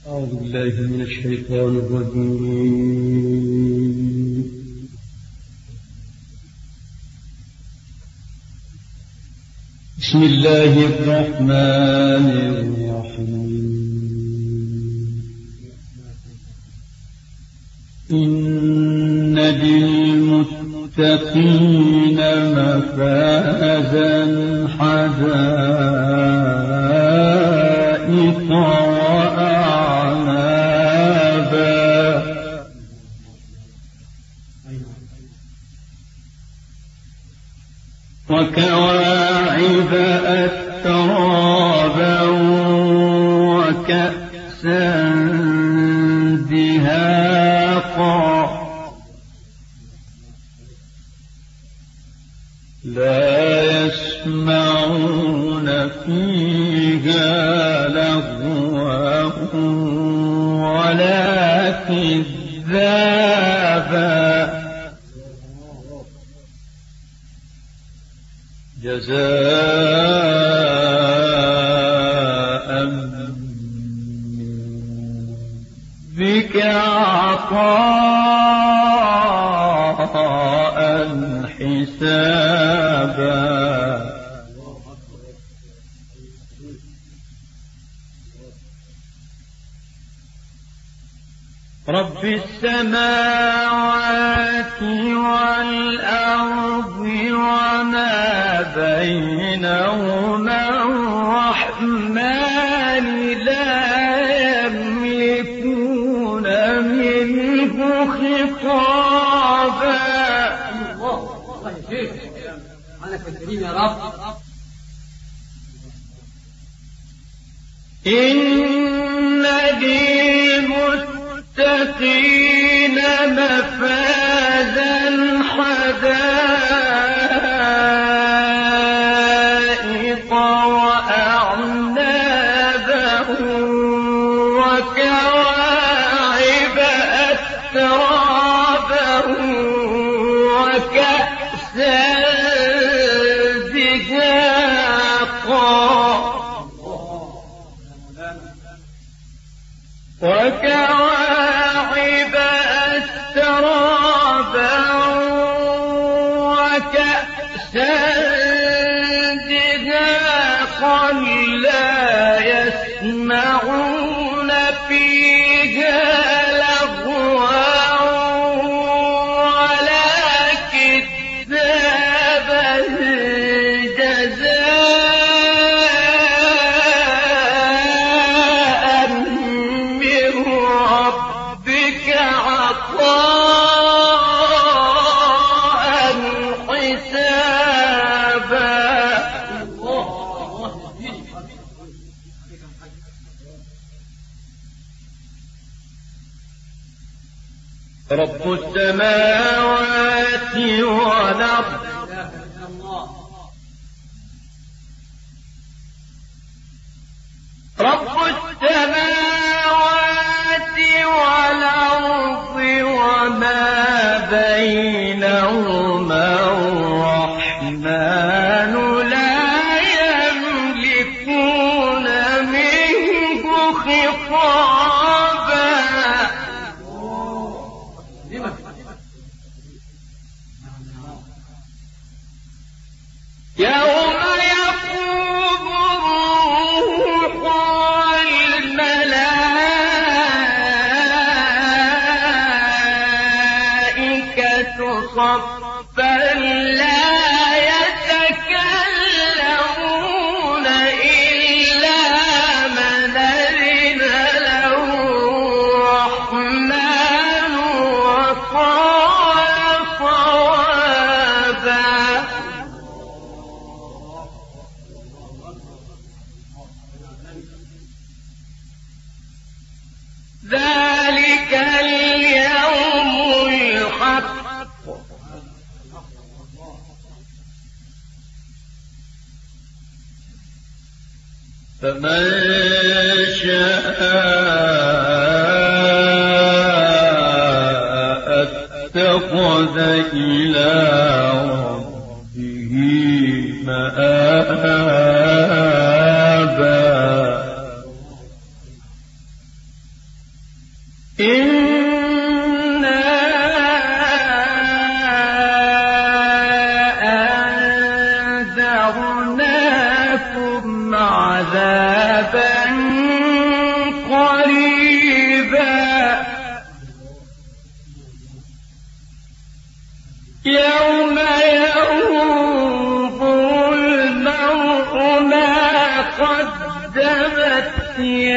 أعوذ بالله من الشيطان الرجيم. بسم الله الرحمن الرحيم. إن للمتقين مفازا حدائق وكواعب أترابا وكأسا دهاقا لا يسمعون فيها لغوا ولا كذابا جزاء بك عطاء حسابا رب السماوات والأرض وما بينهما الرحمن لا يملكون منه خطابا. الله يجزيك عنك الكريم يا رب. إن للمتقين مفازا حدائق وأعنابا وكواعب أترابا وكأسا دهاقا وكواعب أترابا وكأسا دهاقا لا يسمعون فيها لغوا ولا كذابا جزاء من ربك عطاء حسابا. رب السماوات والأرض رب السماوات والأرض وما بينهما الرحمن لا يملكون منه خطابا. يوم يقوم الروح والملائكة صفا لا يتكلمون إلا من أذن له الرحمن وقال صوابا. ذلك اليوم الحق فمن شاء اتخذ إلى ربه مآبا. إنا أنذرناكم عذابا قريبا يوم ينظر المرء ما قدمت